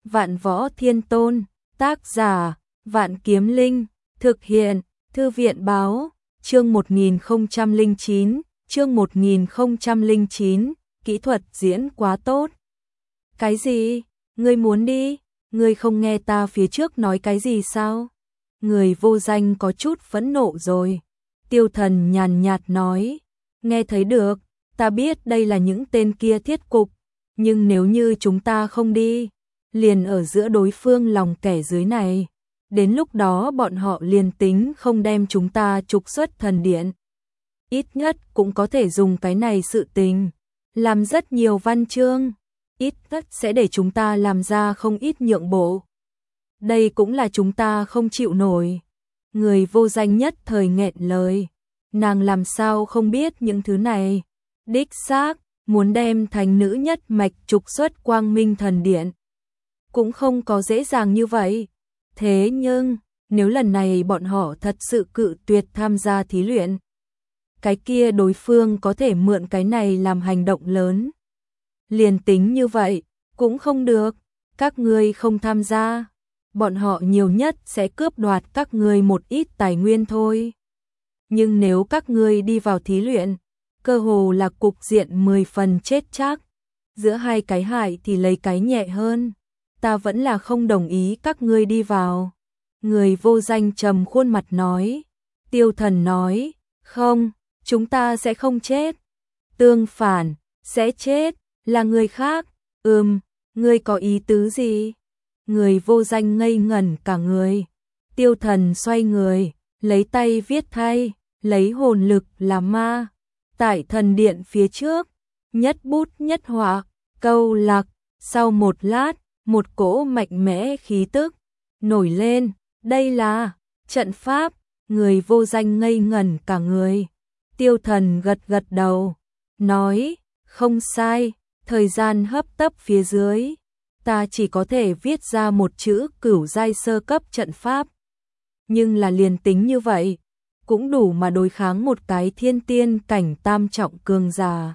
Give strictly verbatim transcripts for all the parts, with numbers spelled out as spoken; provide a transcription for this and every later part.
Vạn Võ Thiên Tôn, tác giả, Vạn Kiếm Linh, thực hiện, Thư viện báo, chương một nghìn không trăm lẻ chín, chương một nghìn không trăm lẻ chín, kỹ thuật diễn quá tốt. Cái gì? Ngươi muốn đi? Ngươi không nghe ta phía trước nói cái gì sao? Người vô danh có chút phẫn nộ rồi. Tiêu Thần nhàn nhạt nói, nghe thấy được, ta biết đây là những tên kia thiết cục, nhưng nếu như chúng ta không đi, liền ở giữa đối phương lòng kẻ dưới này, đến lúc đó bọn họ liền tính không đem chúng ta trục xuất thần điện. Ít nhất cũng có thể dùng cái này sự tình, làm rất nhiều văn chương, ít nhất sẽ để chúng ta làm ra không ít nhượng bộ. Đây cũng là chúng ta không chịu nổi. Người vô danh nhất thời nghẹn lời, nàng làm sao không biết những thứ này. Đích xác, muốn đem thành nữ nhất mạch trục xuất Quang Minh thần điện cũng không có dễ dàng như vậy. Thế nhưng, nếu lần này bọn họ thật sự cự tuyệt tham gia thí luyện, cái kia đối phương có thể mượn cái này làm hành động lớn. Liền tính như vậy, cũng không được, các ngươi không tham gia, bọn họ nhiều nhất sẽ cướp đoạt các ngươi một ít tài nguyên thôi. Nhưng nếu các ngươi đi vào thí luyện, cơ hồ là cục diện mười phần chết chắc. Giữa hai cái hại thì lấy cái nhẹ hơn. Ta vẫn là không đồng ý các ngươi đi vào. Người vô danh trầm khuôn mặt nói. Tiêu Thần nói, không, chúng ta sẽ không chết. Tương phản, sẽ chết, là người khác. Ừm, ngươi có ý tứ gì? Người vô danh ngây ngẩn cả người. Tiêu Thần xoay người, lấy tay viết thay, lấy hồn lực làm ma. Tại thần điện phía trước, nhất bút nhất họa, câu lạc, sau một lát, một cỗ mạnh mẽ khí tức nổi lên, đây là trận pháp. Người vô danh ngây ngẩn cả người. Tiêu Thần gật gật đầu, nói, không sai, thời gian hấp tấp phía dưới, ta chỉ có thể viết ra một chữ cửu giai sơ cấp trận pháp. Nhưng là liền tính như vậy, cũng đủ mà đối kháng một cái thiên tiên cảnh tam trọng cường giả.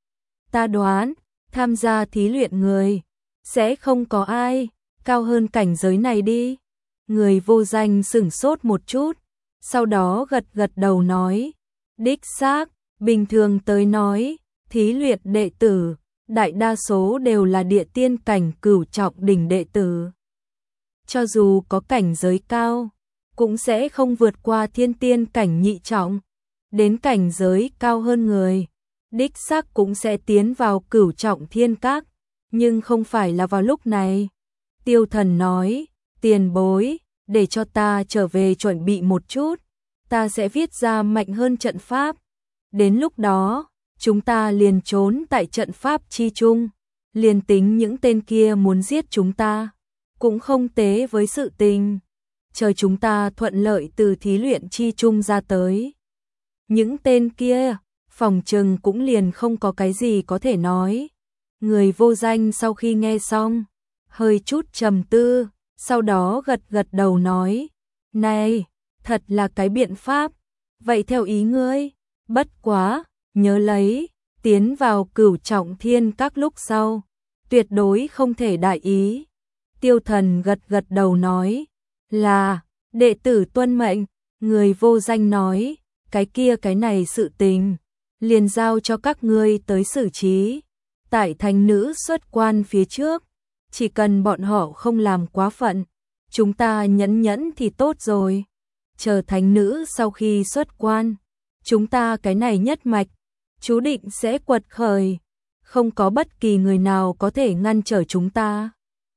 Ta đoán, tham gia thí luyện người, sẽ không có ai cao hơn cảnh giới này đi. Người vô danh sửng sốt một chút, sau đó gật gật đầu nói, đích xác, bình thường tới nói, thí luyện đệ tử, đại đa số đều là địa tiên cảnh cửu trọng đỉnh đệ tử. Cho dù có cảnh giới cao, cũng sẽ không vượt qua thiên tiên cảnh nhị trọng, đến cảnh giới cao hơn người, đích xác cũng sẽ tiến vào cửu trọng thiên các, nhưng không phải là vào lúc này. Tiêu Thần nói, tiền bối, để cho ta trở về chuẩn bị một chút, ta sẽ viết ra mạnh hơn trận pháp, đến lúc đó, chúng ta liền trốn tại trận pháp chi chung, liền tính những tên kia muốn giết chúng ta, cũng không tế với sự tình. Chờ chúng ta thuận lợi từ thí luyện chi chung ra tới, những tên kia, phòng trừng cũng liền không có cái gì có thể nói. Người vô danh sau khi nghe xong, hơi chút trầm tư, sau đó gật gật đầu nói, này, thật là cái biện pháp, vậy theo ý ngươi, bất quá, nhớ lấy, tiến vào cửu trọng thiên các lúc sau, tuyệt đối không thể đại ý. Tiêu Thần gật gật đầu nói, là, đệ tử tuân mệnh. Người vô danh nói, cái kia cái này sự tình, liền giao cho các ngươi tới xử trí. Tại thánh nữ xuất quan phía trước, chỉ cần bọn họ không làm quá phận, chúng ta nhẫn nhẫn thì tốt rồi. Chờ thánh nữ sau khi xuất quan, chúng ta cái này nhất mạch, chú định sẽ quật khởi, không có bất kỳ người nào có thể ngăn trở chúng ta.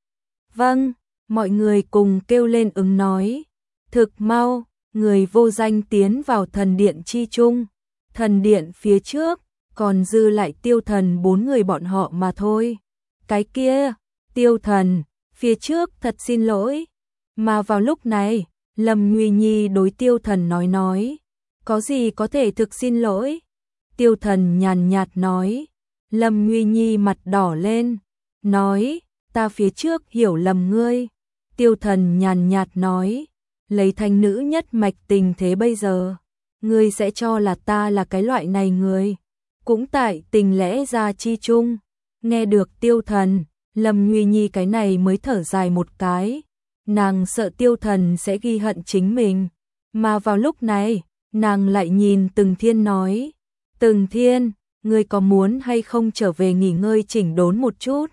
Vâng, mọi người cùng kêu lên ứng nói. Thực mau, người vô danh tiến vào thần điện chi chung. Thần điện phía trước, còn dư lại Tiêu Thần bốn người bọn họ mà thôi. Cái kia, Tiêu Thần, phía trước thật xin lỗi. Mà vào lúc này, Lâm Nguy Nhi đối Tiêu Thần nói nói. Có gì có thể thực xin lỗi? Tiêu Thần nhàn nhạt nói. Lâm Nguy Nhi mặt đỏ lên, nói, ta phía trước hiểu lầm ngươi. Tiêu Thần nhàn nhạt nói, lấy thanh nữ nhất mạch tình thế bây giờ, ngươi sẽ cho là ta là cái loại này người. Cũng tại tình lẽ ra chi chung, nghe được Tiêu Thần, Lâm Nguy Nhi cái này mới thở dài một cái, nàng sợ Tiêu Thần sẽ ghi hận chính mình, mà vào lúc này, nàng lại nhìn Từng Thiên nói, Từng Thiên, ngươi có muốn hay không trở về nghỉ ngơi chỉnh đốn một chút?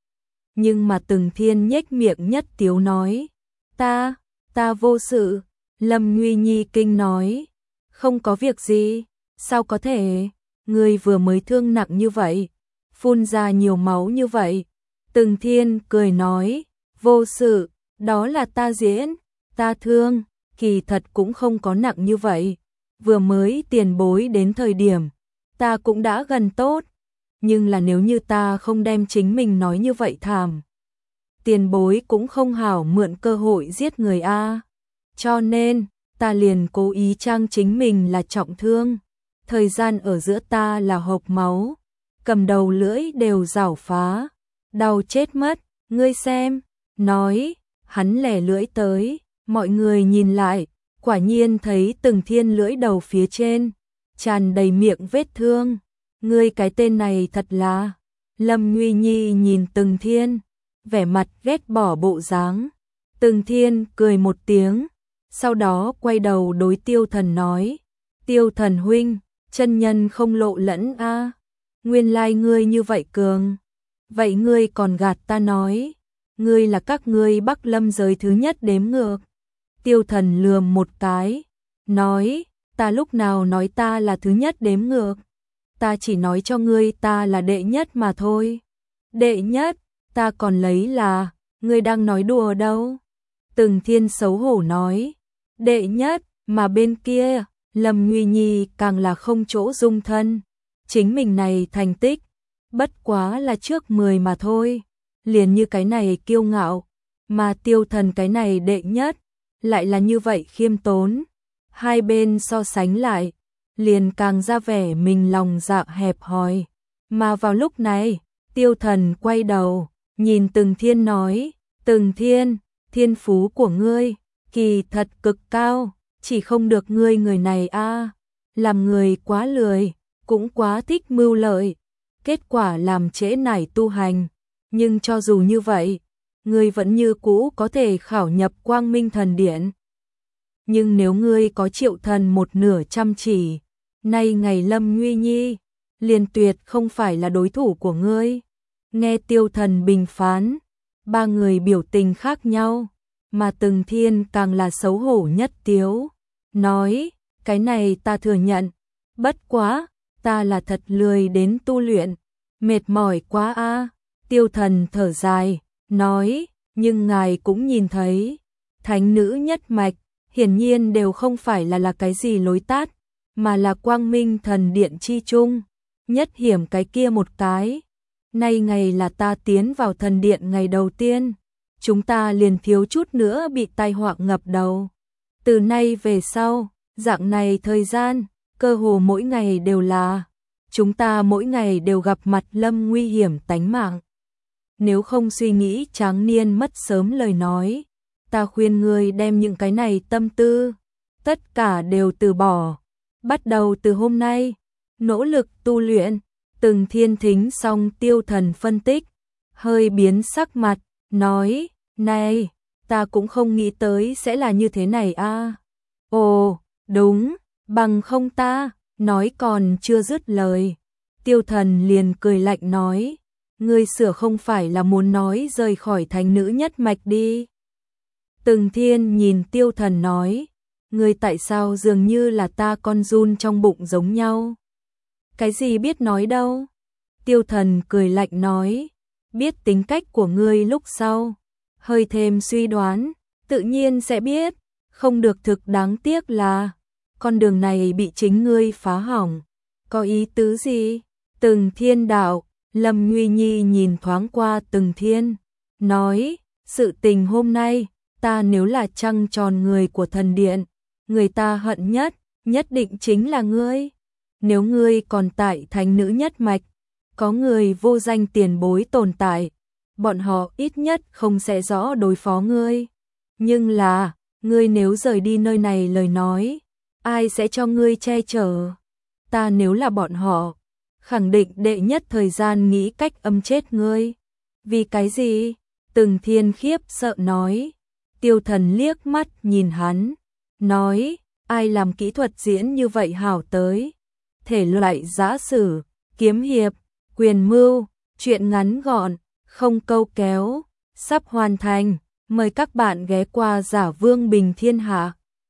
Nhưng mà Từng Thiên nhếch miệng nhất tiếu nói, ta, ta vô sự. Lâm Nguy Nhi kinh nói, không có việc gì, sao có thể, ngươi vừa mới thương nặng như vậy, phun ra nhiều máu như vậy. Từng Thiên cười nói, vô sự, đó là ta diễn, ta thương, kỳ thật cũng không có nặng như vậy, vừa mới tiền bối đến thời điểm, ta cũng đã gần tốt, nhưng là nếu như ta không đem chính mình nói như vậy thảm, tiền bối cũng không hảo mượn cơ hội giết người a. Cho nên, ta liền cố ý trang chính mình là trọng thương, thời gian ở giữa ta là hộc máu, cầm đầu lưỡi đều rảo phá, đau chết mất, ngươi xem, nói, hắn lẻ lưỡi tới, mọi người nhìn lại, quả nhiên thấy Từng Thiên lưỡi đầu phía trên, tràn đầy miệng vết thương, ngươi cái tên này thật là, Lâm Nguy Nhi nhìn Từng Thiên, vẻ mặt ghét bỏ bộ dáng, Từng Thiên cười một tiếng, sau đó quay đầu đối Tiêu Thần nói, Tiêu Thần huynh, chân nhân không lộ lẫn a, nguyên lai ngươi như vậy cường, vậy ngươi còn gạt ta nói, ngươi là các ngươi Bắc Lâm giới thứ nhất đếm ngược. Tiêu Thần lườm một cái, nói, ta lúc nào nói ta là thứ nhất đếm ngược, ta chỉ nói cho ngươi ta là đệ nhất mà thôi. Đệ nhất, ta còn lấy là, ngươi đang nói đùa đâu. Từng Thiên xấu hổ nói, đệ nhất, mà bên kia, Lâm Nguy Nhi càng là không chỗ dung thân, chính mình này thành tích, bất quá là trước mười mà thôi, liền như cái này kiêu ngạo, mà Tiêu Thần cái này đệ nhất, lại là như vậy khiêm tốn, hai bên so sánh lại, liền càng ra vẻ mình lòng dạ hẹp hòi, mà vào lúc này, Tiêu Thần quay đầu, nhìn Từng Thiên nói, Từng Thiên, thiên phú của ngươi, kỳ thật cực cao, chỉ không được ngươi người này a, làm người quá lười, cũng quá thích mưu lợi, kết quả làm trễ nải tu hành, nhưng cho dù như vậy, ngươi vẫn như cũ có thể khảo nhập Quang Minh Thần Điện. Nhưng nếu ngươi có Triệu Thần một nửa chăm chỉ, nay ngày Lâm Nguy Nhi, liền tuyệt không phải là đối thủ của ngươi. Nghe Tiêu Thần bình phán, ba người biểu tình khác nhau, mà Từng Thiên càng là xấu hổ nhất tiếu, nói, cái này ta thừa nhận, bất quá, ta là thật lười đến tu luyện, mệt mỏi quá a. Tiêu Thần thở dài, nói, nhưng ngài cũng nhìn thấy, thánh nữ nhất mạch, hiển nhiên đều không phải là là cái gì lối tát, mà là Quang Minh Thần Điện chi chung, nhất hiểm cái kia một cái. Nay ngày là ta tiến vào thần điện ngày đầu tiên, chúng ta liền thiếu chút nữa bị tai họa ngập đầu. Từ nay về sau, dạng này thời gian, cơ hồ mỗi ngày đều là, chúng ta mỗi ngày đều gặp mặt lâm nguy hiểm tánh mạng. Nếu không suy nghĩ tráng niên mất sớm lời nói, ta khuyên ngươi đem những cái này tâm tư, tất cả đều từ bỏ. Bắt đầu từ hôm nay, nỗ lực tu luyện. Từng Thiên thính xong Tiêu Thần phân tích, hơi biến sắc mặt, nói, này, ta cũng không nghĩ tới sẽ là như thế này a. À. Ồ, đúng, bằng không ta, nói còn chưa dứt lời. Tiêu Thần liền cười lạnh nói, ngươi sửa không phải là muốn nói rời khỏi thánh nữ nhất mạch đi. Từng Thiên nhìn Tiêu Thần nói, ngươi tại sao dường như là ta con giun trong bụng giống nhau? Cái gì biết nói đâu? Tiêu Thần cười lạnh nói, biết tính cách của ngươi lúc sau, hơi thêm suy đoán, tự nhiên sẽ biết, không được thực đáng tiếc là, con đường này bị chính ngươi phá hỏng, có ý tứ gì? Từng Thiên đạo, Lâm Nguy Nhi nhìn thoáng qua Từng Thiên, nói, sự tình hôm nay, ta nếu là trăng tròn người của thần điện, người ta hận nhất, nhất định chính là ngươi. Nếu ngươi còn tại thánh nữ nhất mạch, có người vô danh tiền bối tồn tại, bọn họ ít nhất không sẽ rõ đối phó ngươi. Nhưng là, ngươi nếu rời đi nơi này lời nói, ai sẽ cho ngươi che chở? Ta nếu là bọn họ, khẳng định đệ nhất thời gian nghĩ cách âm chết ngươi. Vì cái gì? Từng Thiên khiếp sợ nói. Tiêu Thần liếc mắt nhìn hắn, nói, ai làm kỹ thuật diễn như vậy hảo tới? Thể loại giã sử, kiếm hiệp, quyền mưu, truyện ngắn gọn, không câu kéo, sắp hoàn thành, mời các bạn ghé qua Giả Vương Bình Thiên Hạ.